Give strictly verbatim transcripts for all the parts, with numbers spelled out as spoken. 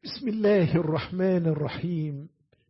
بسم الله الرحمن الرحيم.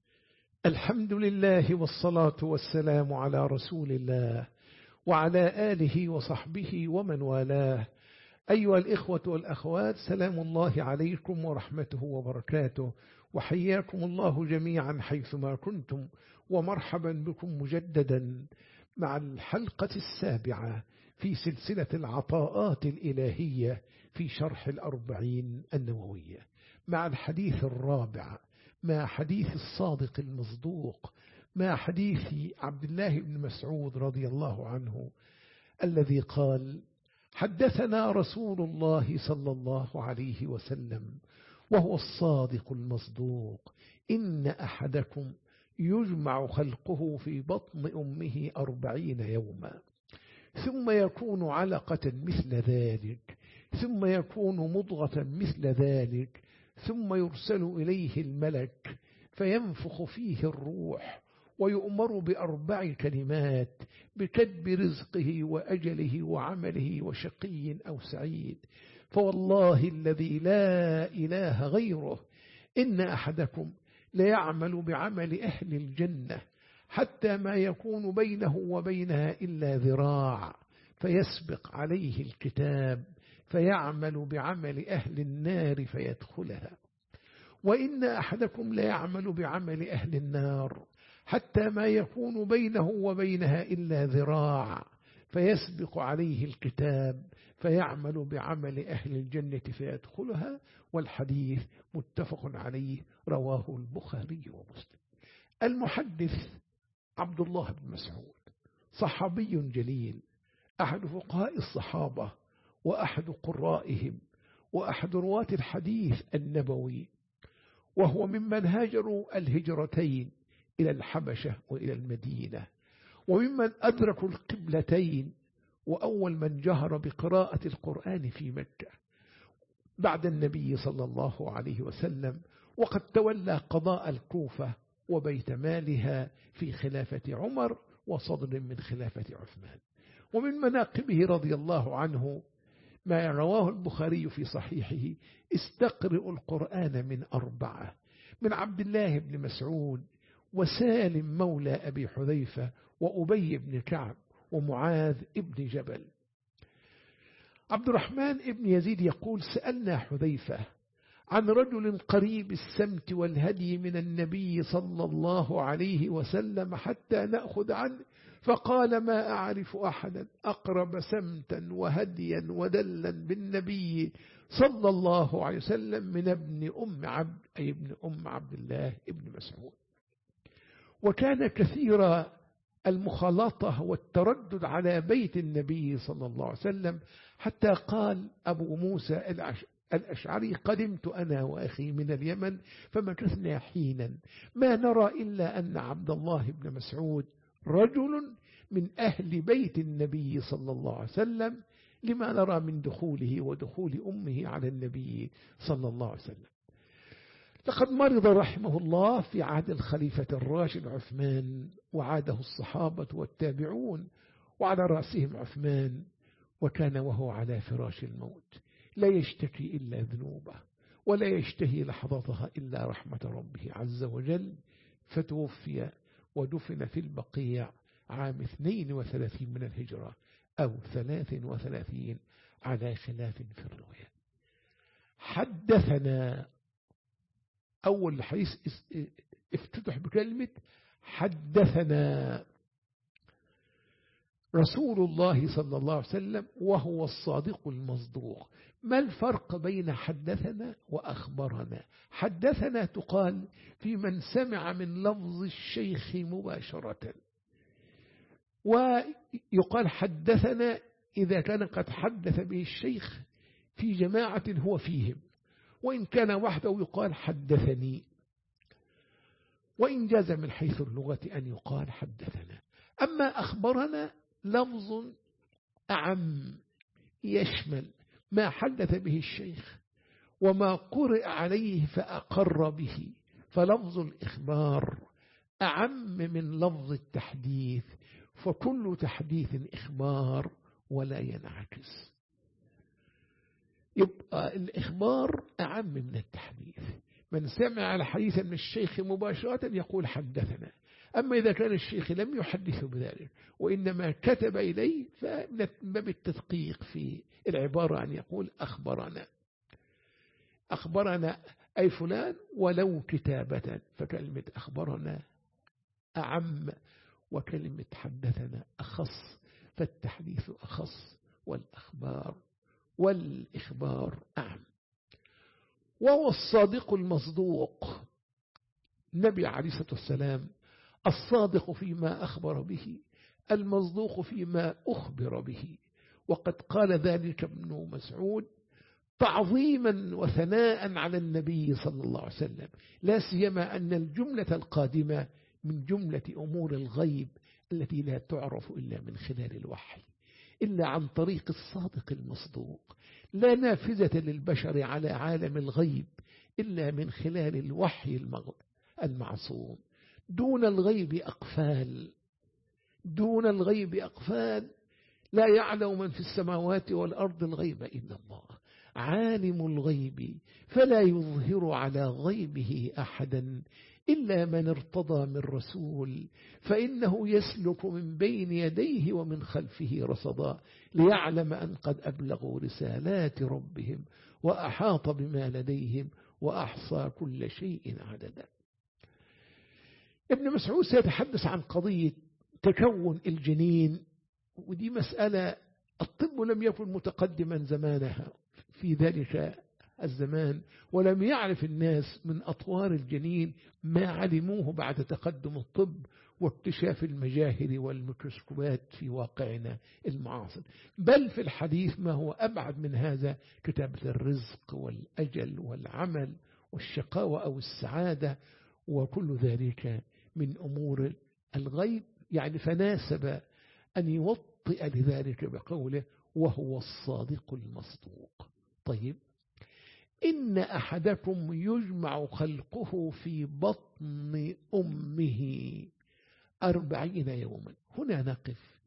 الحمد لله والصلاة والسلام على رسول الله وعلى آله وصحبه ومن والاه. أيها الإخوة والأخوات، سلام الله عليكم ورحمته وبركاته، وحياكم الله جميعا حيثما كنتم، ومرحبا بكم مجددا مع الحلقة السابعة في سلسلة العطاءات الإلهية في شرح الأربعين النووية، مع الحديث الرابع، مع حديث الصادق المصدوق، مع حديث عبد الله بن مسعود رضي الله عنه الذي قال: حدثنا رسول الله صلى الله عليه وسلم وهو الصادق المصدوق: إن أحدكم يجمع خلقه في بطن أمه أربعين يوما ثم يكون علقة مثل ذلك ثم يكون مضغة مثل ذلك ثم يرسل إليه الملك فينفخ فيه الروح ويؤمر بأربع كلمات: بكتب رزقه وأجله وعمله وشقي أو سعيد. فوالله الذي لا إله غيره إن أحدكم ليعمل بعمل أهل الجنة حتى ما يكون بينه وبينها إلا ذراع فيسبق عليه الكتاب فيعمل بعمل أهل النار فيدخلها، وإن أحدكم ليعمل بعمل أهل النار حتى ما يكون بينه وبينها إلا ذراع فيسبق عليه الكتاب فيعمل بعمل أهل الجنة فيدخلها. والحديث متفق عليه، رواه البخاري ومسلم. المحدث عبد الله بن مسعود صحابي جليل، أحد فقهاء الصحابة وأحد قرائهم وأحد رواة الحديث النبوي، وهو ممن هاجروا الهجرتين إلى الحبشة وإلى المدينة، وممن أدركوا القبلتين، وأول من جهر بقراءة القرآن في مكة بعد النبي صلى الله عليه وسلم، وقد تولى قضاء الكوفة وبيت مالها في خلافة عمر وصدر من خلافة عثمان. ومن مناقبه رضي الله عنه ما رواه البخاري في صحيحه: استقرئوا القرآن من أربعة: من عبد الله بن مسعود، وسالم مولى أبي حذيفة، وأبي بن كعب، ومعاذ بن جبل. عبد الرحمن بن يزيد يقول: سألنا حذيفة عن رجل قريب السمت والهدي من النبي صلى الله عليه وسلم حتى نأخذ عنه، فقال: ما أعرف أحدا أقرب سمتا وهديا ودلا بالنبي صلى الله عليه وسلم من ابن أم عبد، أي ابن أم عبد الله ابن مسعود. وكان كثير المخالطة والتردد على بيت النبي صلى الله عليه وسلم، حتى قال أبو موسى الأشعري: قدمت أنا وأخي من اليمن فمكثنا حينا ما نرى إلا أن عبد الله بن مسعود رجل من أهل بيت النبي صلى الله عليه وسلم، لما نرى من دخوله ودخول أمه على النبي صلى الله عليه وسلم. لقد مرض رحمه الله في عهد الخليفة الراشد عثمان، وعاده الصحابة والتابعون، وعلى رأسهم عثمان، وكان وهو على فراش الموت لا يشتكي إلا ذنوبه ولا يشتهي لحظتها إلا رحمة ربه عز وجل، فتوفي ودفن في البقيع عام اثنين وثلاثين من الهجرة أو ثلاث وثلاثين على خلاف في الرواية. حدثنا، أول الحديث افتتح بكلمة حدثنا رسول الله صلى الله عليه وسلم وهو الصادق المصدوق. ما الفرق بين حدثنا وأخبرنا؟ حدثنا تقال في من سمع من لفظ الشيخ مباشرة، ويقال حدثنا إذا كان قد حدث به الشيخ في جماعة هو فيهم، وإن كان وحده يقال حدثني، وإن جاز من حيث اللغة أن يقال حدثنا. أما أخبرنا لفظ أعم، يشمل ما حدث به الشيخ وما قرئ عليه فأقر به، فلفظ الإخبار أعم من لفظ التحديث، فكل تحديث إخبار ولا ينعكس. يبقى الإخبار أعم من التحديث، من سمع الحديث من الشيخ مباشرة يقول حدثنا. أما إذا كان الشيخ لم يحدث بذلك وإنما كتب إليه فمن باب التدقيق في العبارة أن يقول أخبرنا أخبرنا أي فلان ولو كتابة، فكلمة أخبرنا أعم وكلمة حدثنا أخص، فالتحديث أخص والأخبار والإخبار أعم. وهو الصادق المصدوق، النبي عليه الصلاة والسلام الصادق فيما أخبر به، المصدوق فيما أخبر به. وقد قال ذلك ابن مسعود تعظيما وثناء على النبي صلى الله عليه وسلم، لا سيما أن الجملة القادمة من جملة أمور الغيب التي لا تعرف إلا من خلال الوحي، إلا عن طريق الصادق المصدوق. لا نافذة للبشر على عالم الغيب إلا من خلال الوحي المعصوم. دون الغيب أقفال، دون الغيب أقفال، لا يعلم من في السماوات والأرض الغيب إلا الله. عالم الغيب فلا يظهر على غيبه أحدا إلا من ارتضى من رسول، فإنه يسلك من بين يديه ومن خلفه رصدا ليعلم أن قد أبلغوا رسالات ربهم وأحاط بما لديهم وأحصى كل شيء عددا. ابن مسعود سيتحدث عن قضية تكون الجنين، ودي مسألة الطب لم يكن متقدما زمانها في ذلك الزمان، ولم يعرف الناس من أطوار الجنين ما علموه بعد تقدم الطب واكتشاف المجاهر والميكروسكوبات في واقعنا المعاصر. بل في الحديث ما هو أبعد من هذا، كتابة الرزق والأجل والعمل والشقاوة أو السعادة، وكل ذلك من أمور الغيب. يعني فناسب أن يوطئ لذلك بقوله وهو الصادق المصدوق. طيب، إن أحدكم يجمع خلقه في بطن أمه أربعين يوما. هنا نقف.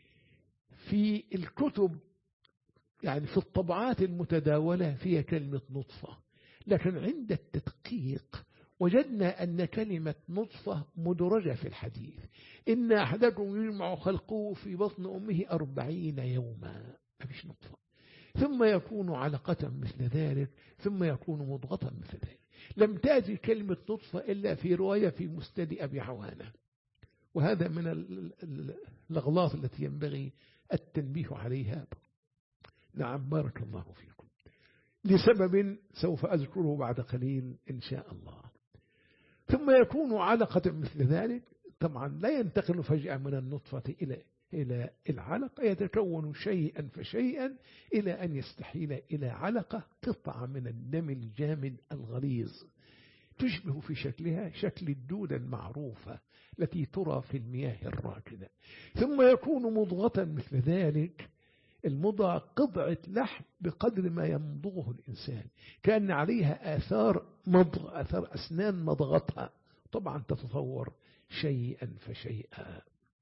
في الكتب يعني في الطبعات المتداولة فيها كلمة نطفة، لكن عند التدقيق وجدنا أن كلمة نطفة مدرجة في الحديث. إن أحدكم يجمع خلقه في بطن أمه أربعين يوما، مفيش نطفة. ثم يكون علقة مثل ذلك، ثم يكون مضغة مثل ذلك. لم تأتي كلمة نطفة إلا في رواية في مسند أبي عوانة، وهذا من الأغلاط التي ينبغي التنبيه عليها. نعم، بارك الله فيكم، لسبب سوف أذكره بعد قليل إن شاء الله. ثم يكون علقة مثل ذلك، طبعا لا ينتقل فجأة من النطفة إلى إلى العلقة، يتكون شيئا فشيئا إلى أن يستحيل إلى علقة، قطعة من الدم الجامد الغليظ تشبه في شكلها شكل الدودة المعروفة التي ترى في المياه الراكدة. ثم يكون مضغة مثل ذلك. المضغة قطعة لحم بقدر ما يمضغه الإنسان، كأن عليها آثار مضغ، آثار أسنان مضغتها. طبعا تتصور شيئا فشيئا.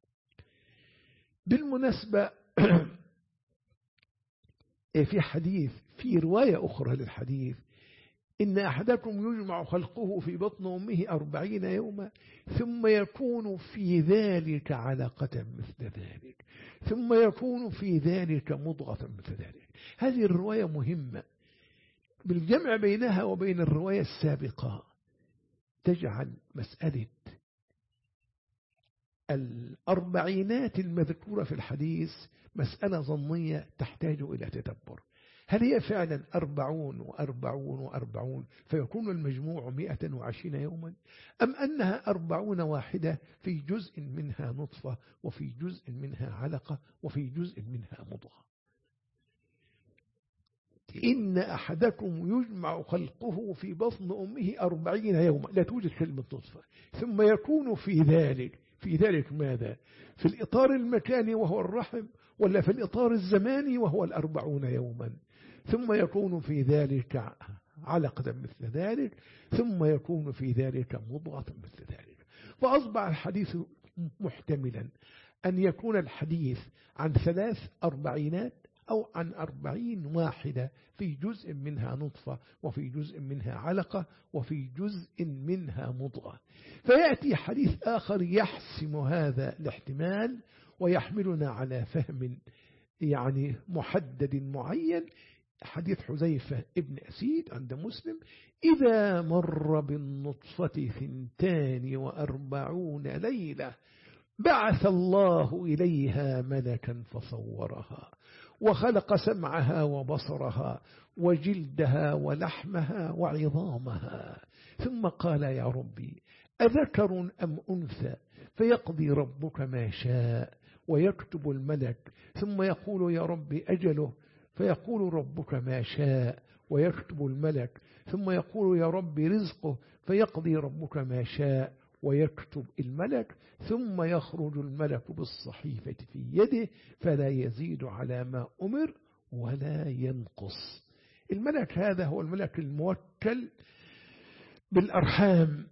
بالمناسبة في حديث، في رواية أخرى للحديث، إن أحدكم يجمع خلقه في بطن أمه أربعين يوما ثم يكون في ذلك علقة مثل ذلك، ثم يكون في ذلك مضغة مثل ذلك. هذه الرواية مهمة، بالجمع بينها وبين الرواية السابقة تجعل مسألة الأربعينات المذكورة في الحديث مسألة ظنية تحتاج إلى تدبر. هل هي فعلا أربعون وأربعون وأربعون فيكون المجموع مئة وعشرين يوما، أم أنها أربعون واحدة في جزء منها نطفة وفي جزء منها علقة وفي جزء منها مضغة؟ إن أحدكم يجمع خلقه في بطن أمه أربعين يوما، لا توجد كلمة نطفة. ثم يكون في ذلك، في ذلك ماذا؟ في الإطار المكاني وهو الرحم، ولا في الإطار الزماني وهو الأربعون يوما؟ ثم يكون في ذلك علقة مثل ذلك، ثم يكون في ذلك مضغة مثل ذلك. فأصبح الحديث محتملا أن يكون الحديث عن ثلاث أربعينات أو عن أربعين واحدة، في جزء منها نطفة، وفي جزء منها علقة، وفي جزء منها مضغة. فيأتي حديث آخر يحسم هذا الاحتمال ويحملنا على فهم يعني محدد معين. حديث حذيفة ابن أسيد عند مسلم: إذا مر بالنطفة ثنتان وأربعون ليلة بعث الله إليها ملكا فصورها وخلق سمعها وبصرها وجلدها ولحمها وعظامها، ثم قال: يا ربي أذكر أم أنثى؟ فيقضي ربك ما شاء ويكتب الملك، ثم يقول: يا ربي أجله؟ فيقول ربك ما شاء ويكتب الملك، ثم يقول: يا ربي رزقه؟ فيقضي ربك ما شاء ويكتب الملك، ثم يخرج الملك بالصحيفة في يده فلا يزيد على ما أمر ولا ينقص. الملك هذا هو الملك الموكل بالأرحام،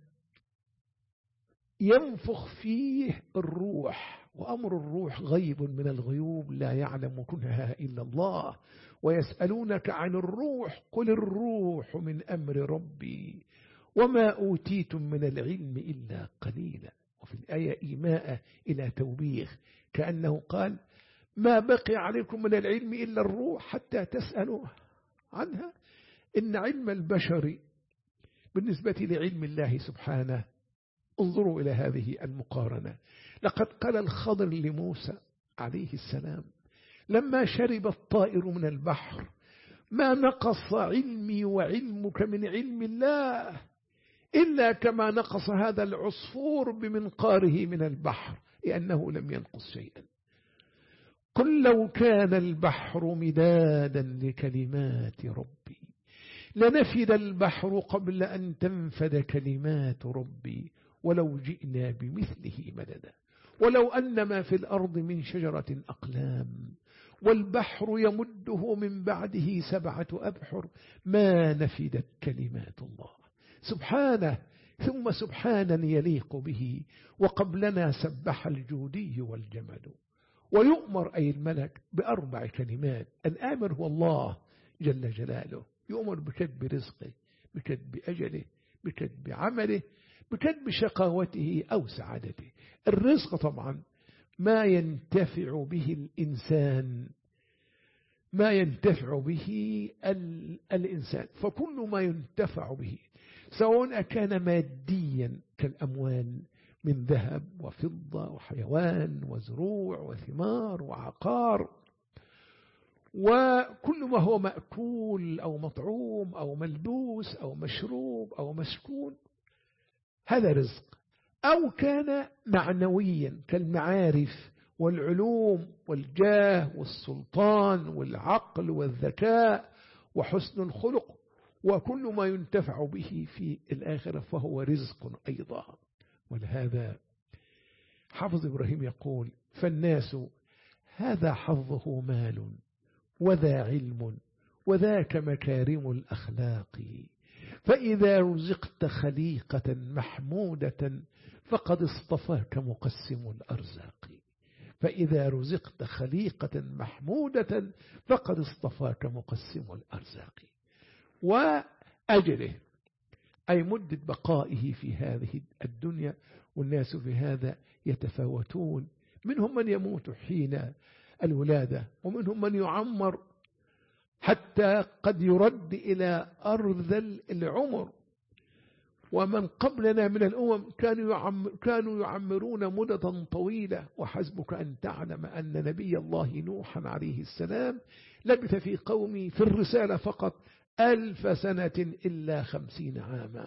ينفخ فيه الروح، وأمر الروح غيب من الغيوب لا يعلم كنها إلا الله. ويسألونك عن الروح قل الروح من أمر ربي وما أوتيتم من العلم إلا قليلا. وفي الآية إيماء إلى توبيخ، كأنه قال: ما بقي عليكم من العلم إلا الروح حتى تسألوا عنها. إن علم البشر بالنسبة لعلم الله سبحانه، انظروا إلى هذه المقارنة. لقد قال الخضر لموسى عليه السلام لما شرب الطائر من البحر: ما نقص علمي وعلمك من علم الله إلا كما نقص هذا العصفور بمنقاره من البحر، لأنه لم ينقص شيئا. قل لو كان البحر مدادا لكلمات ربي لنفد البحر قبل أن تنفد كلمات ربي ولو جئنا بمثله مددا ولو أن ما في الأرض من شجرة أقلام والبحر يمده من بعده سبعة أبحر ما نفدت كلمات الله. سبحانه ثم سبحانا يليق به. وقبلنا سبح الجودي والجمل. ويؤمر أي الملك بأربع كلمات. الآمر هو الله جل جلاله، يؤمر بكتب رزقه، بكتب أجله، بكتب عمله، بكتب شقاوته أو سعادته. الرزق طبعا ما ينتفع به الإنسان، ما ينتفع به الإنسان، فكل ما ينتفع به سواء كان ماديا كالأموال من ذهب وفضة وحيوان وزروع وثمار وعقار، وكل ما هو مأكول أو مطعوم أو ملبوس أو مشروب أو مسكون، هذا رزق. أو كان معنويا كالمعارف والعلوم والجاه والسلطان والعقل والذكاء وحسن الخلق، وكل ما ينتفع به في الآخرة فهو رزق أيضا. ولهذا حافظ إبراهيم يقول: فالناس هذا حظه مال وذا علم وذاك مكارم الأخلاق، فإذا رزقت خليقة محمودة فقد اصطفاك مقسم الأرزاق. فإذا رزقت خليقة محمودة فقد اصطفاك مقسم الأرزاق. وأجله أي مدة بقائه في هذه الدنيا. والناس في هذا يتفاوتون، منهم من يموت حين الولادة، ومنهم من يعمر حتى قد يرد إلى أرذل العمر. ومن قبلنا من الأمم كانوا يعمر كانوا يعمرون مدة طويلة. وحسبك أن تعلم أن نبي الله نوحا عليه السلام لبث في قومه في الرسالة فقط ألف سنة إلا خمسين عاما.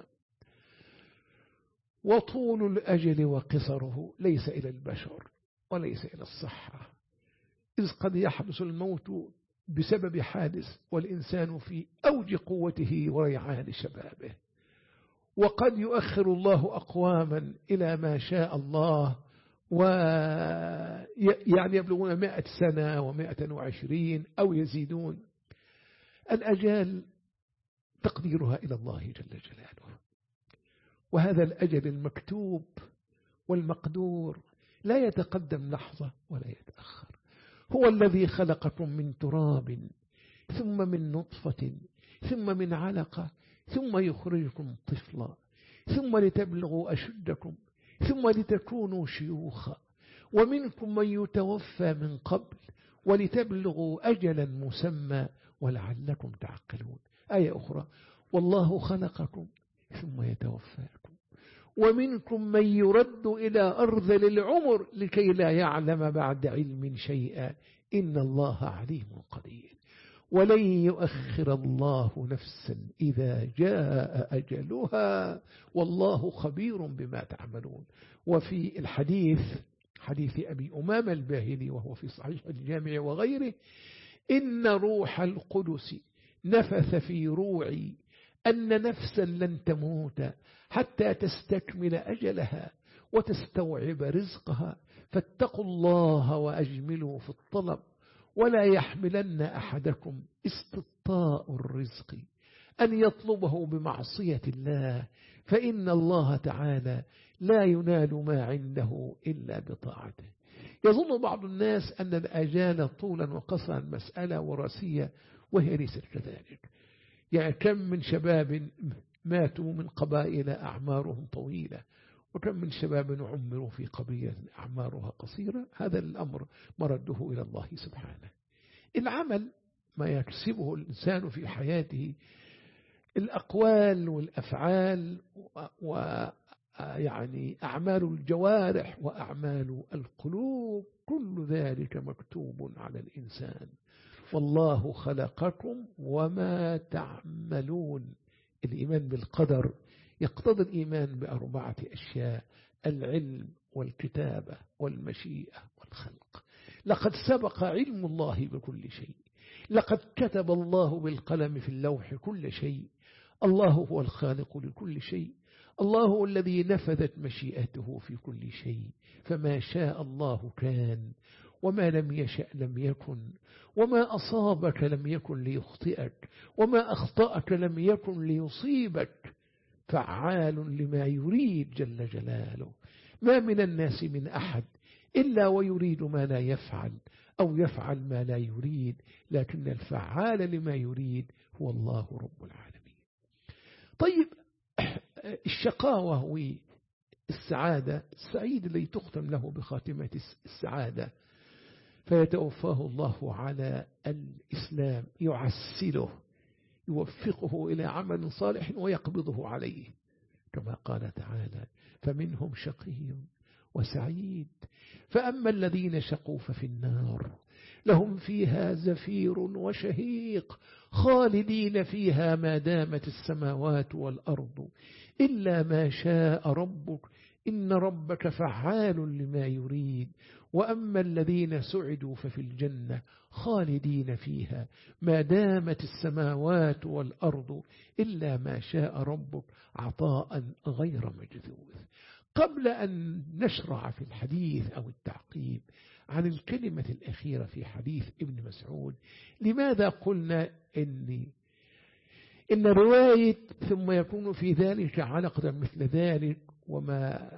وطول الأجل وقصره ليس إلى البشر وليس إلى الصحة، إذ قد يحدث الموت بسبب حادث والإنسان في أوج قوته وريعان شبابه، وقد يؤخر الله أقواما إلى ما شاء الله ويعني يبلغون مائة سنة ومائة وعشرين أو يزيدون. الأجال تقديرها إلى الله جل جلاله، وهذا الأجل المكتوب والمقدور لا يتقدم لحظة ولا يتأخر. هو الذي خلقكم من تراب ثم من نطفة ثم من علقة ثم يخرجكم طفلا ثم لتبلغوا أشدكم ثم لتكونوا شيوخا ومنكم من يتوفى من قبل ولتبلغوا أجلا مسمى ولعلكم تعقلون. آية أخرى: والله خلقكم ثم يتوفاكم ومنكم من يرد إلى أرذل العمر لكي لا يعلم بعد علم شيئا إن الله عليم قدير ولن يؤخر الله نفسا إذا جاء أجلها والله خبير بما تعملون. وفي الحديث حديث أبي أمامة الباهلي وهو في صحيح الجامع وغيره: إن روح القدس نفث في روعي أن نفسا لن تموت حتى تستكمل أجلها وتستوعب رزقها فاتقوا الله وأجملوا في الطلب ولا يحملن أحدكم استبطاء الرزق أن يطلبه بمعصية الله فإن الله تعالى لا ينال ما عنده إلا بطاعته. يظن بعض الناس أن الآجال طولا وقصرا مسألة وراثية وهي ليست كذلك. يعني كم من شباب ماتوا من قبائل أعمارهم طويلة وكم من شباب عمروا في قبيلة أعمارها قصيرة. هذا الأمر مرده إلى الله سبحانه. العمل ما يكسبه الإنسان في حياته، الأقوال والأفعال ويعني أعمال الجوارح وأعمال القلوب، كل ذلك مكتوب على الإنسان. والله خلقكم وما تعملون. الإيمان بالقدر يقتضي الإيمان بأربعة أشياء: العلم والكتابة والمشيئة والخلق. لقد سبق علم الله بكل شيء، لقد كتب الله بالقلم في اللوح كل شيء. الله هو الخالق لكل شيء، الله هو الذي نفذت مشيئته في كل شيء، فما شاء الله كان وما لم يشأ لم يكن، وما أصابك لم يكن ليخطئك، وما أخطأك لم يكن ليصيبك، فعال لما يريد جل جلاله. ما من الناس من أحد إلا ويريد ما لا يفعل أو يفعل ما لا يريد، لكن الفعال لما يريد هو الله رب العالمين. طيب، الشقاوة والسعادة، السعيد الذي تختم له بخاتمة السعادة فيتوفاه الله على الإسلام، يعسله، يوفقه إلى عمل صالح ويقبضه عليه، كما قال تعالى: فمنهم شقي وسعيد فأما الذين شقوا ففي النار لهم فيها زفير وشهيق خالدين فيها ما دامت السماوات والأرض إلا ما شاء ربك إن ربك فعال لما يريد. وأما الذين سعدوا ففي الجنة خالدين فيها ما دامت السماوات والأرض إلا ما شاء ربك عطاء غير مجذوذ. قبل أن نشرع في الحديث أو التعقيب عن الكلمة الأخيرة في حديث ابن مسعود، لماذا قلنا إن إن رواية ثم يكون في ذلك علقة مثل ذلك وما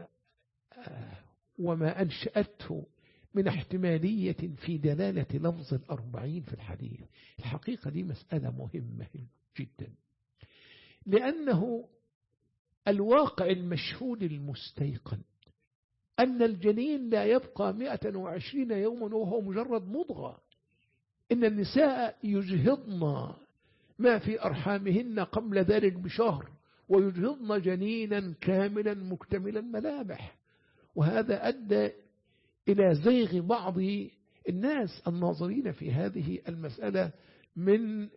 وما أنشأته من احتمالية في دلالة لفظ الأربعين في الحديث؟ الحقيقة دي مسألة مهمة جدا، لأنه الواقع المشهود المستيقن أن الجنين لا يبقى مئة وعشرين يوما وهو مجرد مضغة. إن النساء يجهضن ما في أرحامهن قبل ذلك بشهر ويجهضن جنينا كاملا مكتمل الملامح، وهذا أدى إلى زيغ بعض الناس الناظرين في هذه المسألة من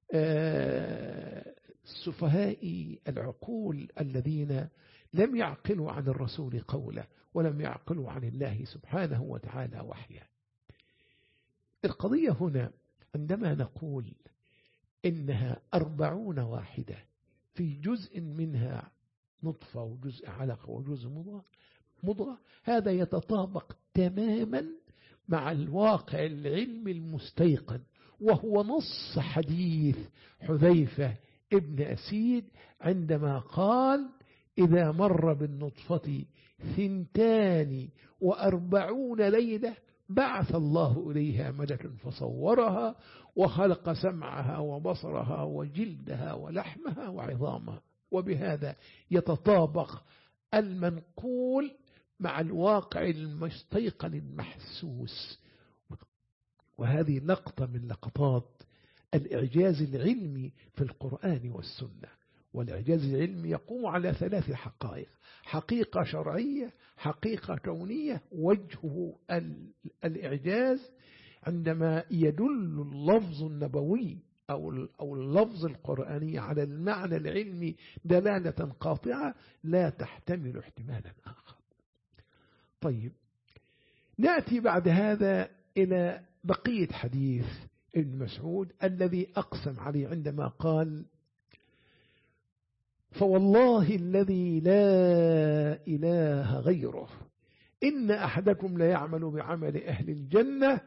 سفهاء العقول الذين لم يعقلوا عن الرسول قوله ولم يعقلوا عن الله سبحانه وتعالى وحيه. القضية هنا عندما نقول إنها أربعون واحدة في جزء منها نطفة وجزء علقة وجزء مضغة مضغة هذا يتطابق تماما مع الواقع العلمي المستيقن، وهو نص حديث حذيفة ابن أسيد عندما قال: إذا مر بالنطفة ثنتان وأربعون ليلة بعث الله إليها ملكا فصورها وخلق سمعها وبصرها وجلدها ولحمها وعظامها، وبهذا يتطابق المنقول مع الواقع المستيقن المحسوس. وهذه لقطة من لقطات الإعجاز العلمي في القرآن والسنة. والإعجاز العلمي يقوم على ثلاث حقائق: حقيقة شرعية، حقيقة كونية، وجهه الإعجاز عندما يدل اللفظ النبوي أو أو اللفظ القرآني على المعنى العلمي دلالة قاطعة لا تحتمل احتمالا آخر. طيب، نأتي بعد هذا إلى بقية حديث ابن مسعود الذي أقسم عليه عندما قال: فوالله الذي لا إله غيره إن أحدكم ليعمل بعمل أهل الجنة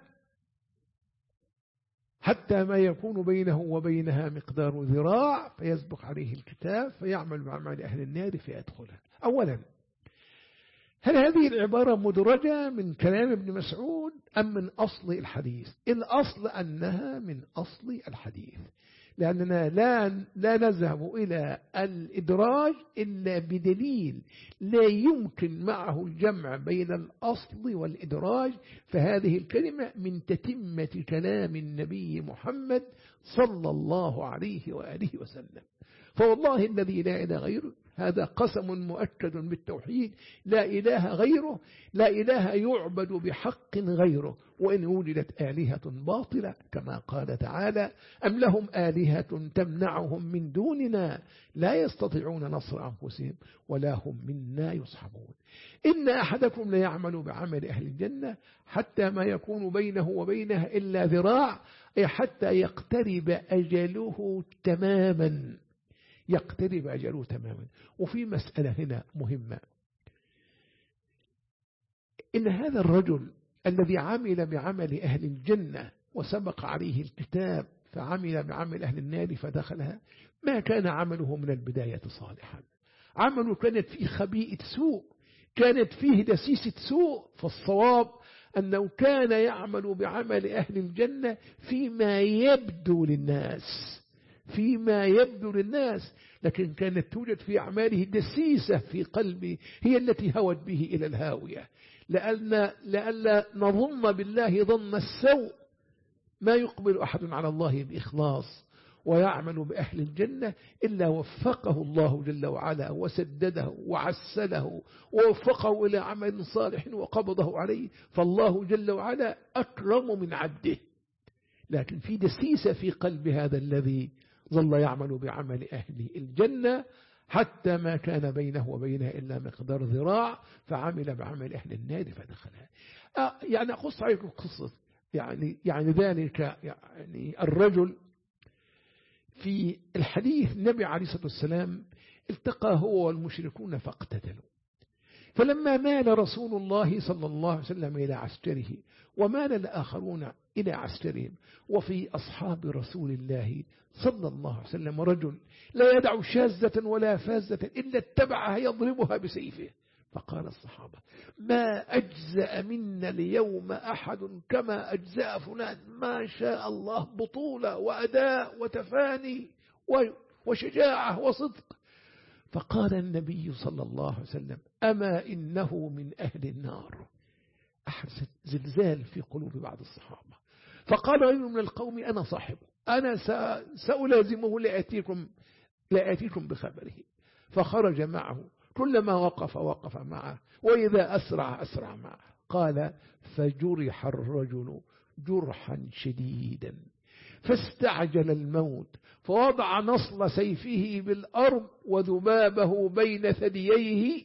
حتى ما يكون بينه وبينها مقدار ذراع فيسبق عليه الكتاب فيعمل بعمل أهل النار فيدخلها. أولا، هل هذه العبارة مدرجة من كلام ابن مسعود أم من أصل الحديث؟ الأصل أنها من أصل الحديث، لأننا لا لا نذهب إلى الإدراج إلا بدليل لا يمكن معه الجمع بين الأصل والإدراج، فهذه الكلمة من تتمة كلام النبي محمد صلى الله عليه وآله وسلم. فوالله الذي لا إله غيره، هذا قسم مؤكد بالتوحيد، لا إله غيره، لا إله يعبد بحق غيره، وإن وجدت آلهة باطلة كما قال تعالى: أم لهم آلهة تمنعهم من دوننا لا يستطيعون نصر أنفسهم ولا هم منا يصحبون. إن أحدكم ليعمل بعمل أهل الجنة حتى ما يكون بينه وبينها إلا ذراع، أي حتى يقترب أجله تماما، يقترب أجله تماما. وفي مسألة هنا مهمة، إن هذا الرجل الذي عمل بعمل أهل الجنة وسبق عليه الكتاب فعمل بعمل أهل النار فدخلها، ما كان عمله من البداية صالحا، عمله كانت فيه خبيئة سوء، كانت فيه دسيسة سوء. فالصواب أنه كان يعمل بعمل أهل الجنة فيما يبدو للناس، فيما يبدو للناس، لكن كانت توجد في أعماله دسيسة في قلبه هي التي هوت به إلى الهاوية. لأن لألا نظن بالله ظن السوء، ما يقبل أحد على الله بإخلاص ويعمل بأهل الجنة إلا وفقه الله جل وعلا وسدده وعسله ووفقه إلى عمل صالح وقبضه عليه، فالله جل وعلا أكرم من عبده. لكن في دسيسة في قلب هذا الذي ظل يعمل بعمل أهل الجنة حتى ما كان بينه وبينها إلا مقدار ذراع، فعمل بعمل أهل النار فدخلها. آه يعني أقص عليكم قصة، يعني يعني ذلك يعني الرجل في الحديث النبي عليه الصلاة والسلام التقى هو والمشركون فاقتتلوا، فلما مال رسول الله صلى الله عليه وسلم إلى عسكره ومال الآخرون إلى عسكرهم، وفي أصحاب رسول الله صلى الله عليه وسلم رجل لا يدع شاذة ولا فازة إلا اتبعها يضربها بسيفه، فقال الصحابة: ما أجزأ منا اليوم أحد كما أجزأ فلان، ما شاء الله بطولة وأداء وتفاني وشجاعة وصدق. فقال النبي صلى الله عليه وسلم: أما إنه من أهل النار. أحدث زلزال في قلوب بعض الصحابة، فقال رجل من القوم: أنا صاحبه، أنا سألازمه لأتيكم, لأتيكم بخبره. فخرج معه، كلما وقف وقف معه، وإذا أسرع أسرع معه. قال: فجرح الرجل جرحا شديدا فاستعجل الموت، فوضع نصل سيفه بالأرض وذبابه بين ثدييه،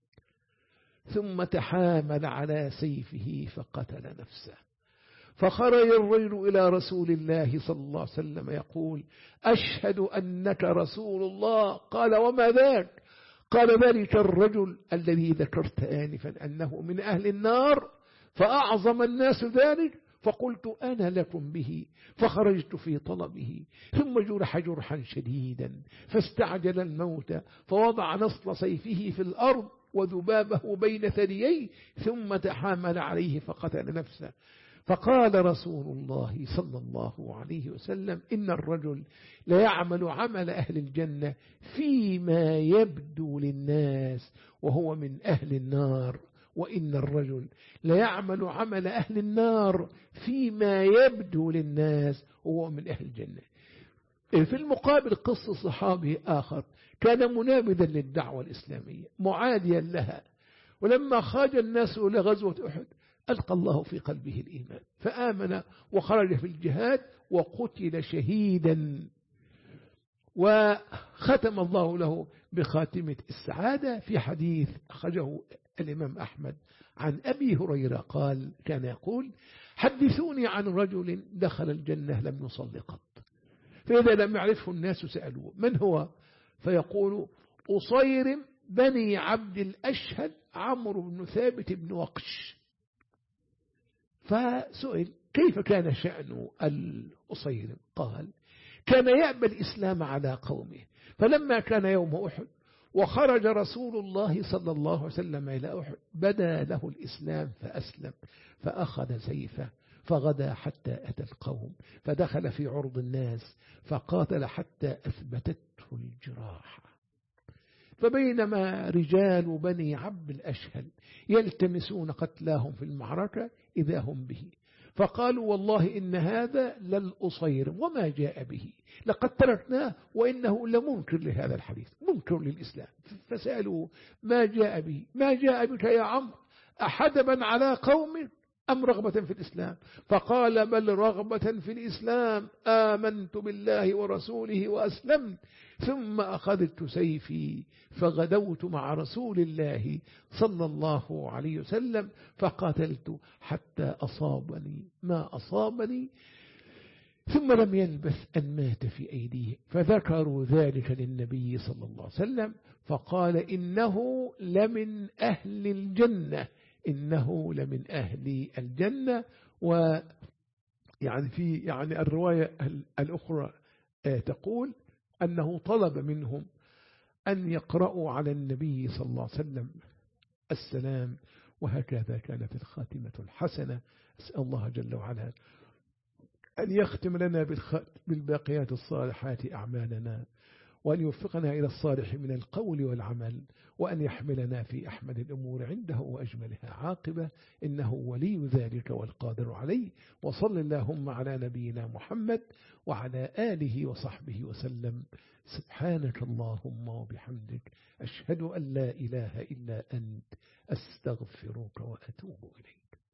ثم تحامل على سيفه فقتل نفسه. فخرج الرجل إلى رسول الله صلى الله عليه وسلم يقول: أشهد أنك رسول الله. قال: وما ذاك؟ قال: ذلك الرجل الذي ذكرت آنفا أنه من أهل النار، فأعظم الناس ذلك، فقلت أنا لكم به، فخرجت في طلبه، ثم جرح جرحا شديدا فاستعجل الموت، فوضع نصل سيفه في الأرض وذبابه بين ثدييه، ثم تحامل عليه فقتل نفسه. فقال رسول الله صلى الله عليه وسلم: إن الرجل ليعمل عمل أهل الجنة فيما يبدو للناس وهو من أهل النار، وإن الرجل ليعمل عمل أهل النار فيما يبدو للناس وهو من أهل الجنة. في المقابل قصة صحابي آخر كان منابذا للدعوة الإسلامية معاديا لها، ولما خرج الناس إلى غزوة أحد ألقى الله في قلبه الإيمان فآمن وخرج في الجهاد وقتل شهيدا، وختم الله له بخاتمة السعادة في حديث أخرجه الإمام أحمد عن أبي هريرة قال: كان يقول: حدثوني عن رجل دخل الجنة لم يصل قط، فإذا لم يعرفه الناس سألوه: من هو؟ فيقول: أصير بني عبد الأشهل عمرو بن ثابت بن وقش. فسئل: كيف كان شأن الأصير؟ قال: كان يأبى الإسلام على قومه، فلما كان يوم أحد وخرج رسول الله صلى الله عليه وسلم إلى أحد بدا له الإسلام فأسلم، فأخذ سيفه فغدا حتى أتى القوم، فدخل في عرض الناس فقاتل حتى أثبتته الجراح. فبينما رجال بني عبد الأشهل يلتمسون قتلاهم في المعركة إذا هم به، فقالوا: والله إن هذا للأصير وما جاء به، لقد تركناه وإنه لمنكر لهذا الحديث، منكر للإسلام. فسألوا: ما جاء به؟ ما جاء بك يا عمرو؟ أحدبا على قوم أم رغبة في الإسلام؟ فقال: بل رغبة في الإسلام، آمنت بالله ورسوله وأسلمت، ثم أخذت سيفي فغدوت مع رسول الله صلى الله عليه وسلم فقاتلت حتى أصابني ما أصابني، ثم لم يلبث أن مات في أيديه. فذكروا ذلك للنبي صلى الله عليه وسلم فقال: إنه لمن أهل الجنة، إنه لمن أهل الجنة. ويعني في يعني الرواية الأخرى تقول أنه طلب منهم أن يقرأوا على النبي صلى الله عليه وسلم السلام، وهكذا كانت الخاتمة الحسنة. أسأل الله جل وعلا أن يختم لنا بالباقيات الصالحات أعمالنا، وأن يوفقنا إلى الصالح من القول والعمل، وأن يحملنا في أحمد الأمور عنده وأجملها عاقبة، إنه ولي ذلك والقادر عليه. وصل اللهم على نبينا محمد وعلى آله وصحبه وسلم. سبحانك اللهم وبحمدك، أشهد أن لا إله إلا أنت، أستغفرك وأتوب إليك.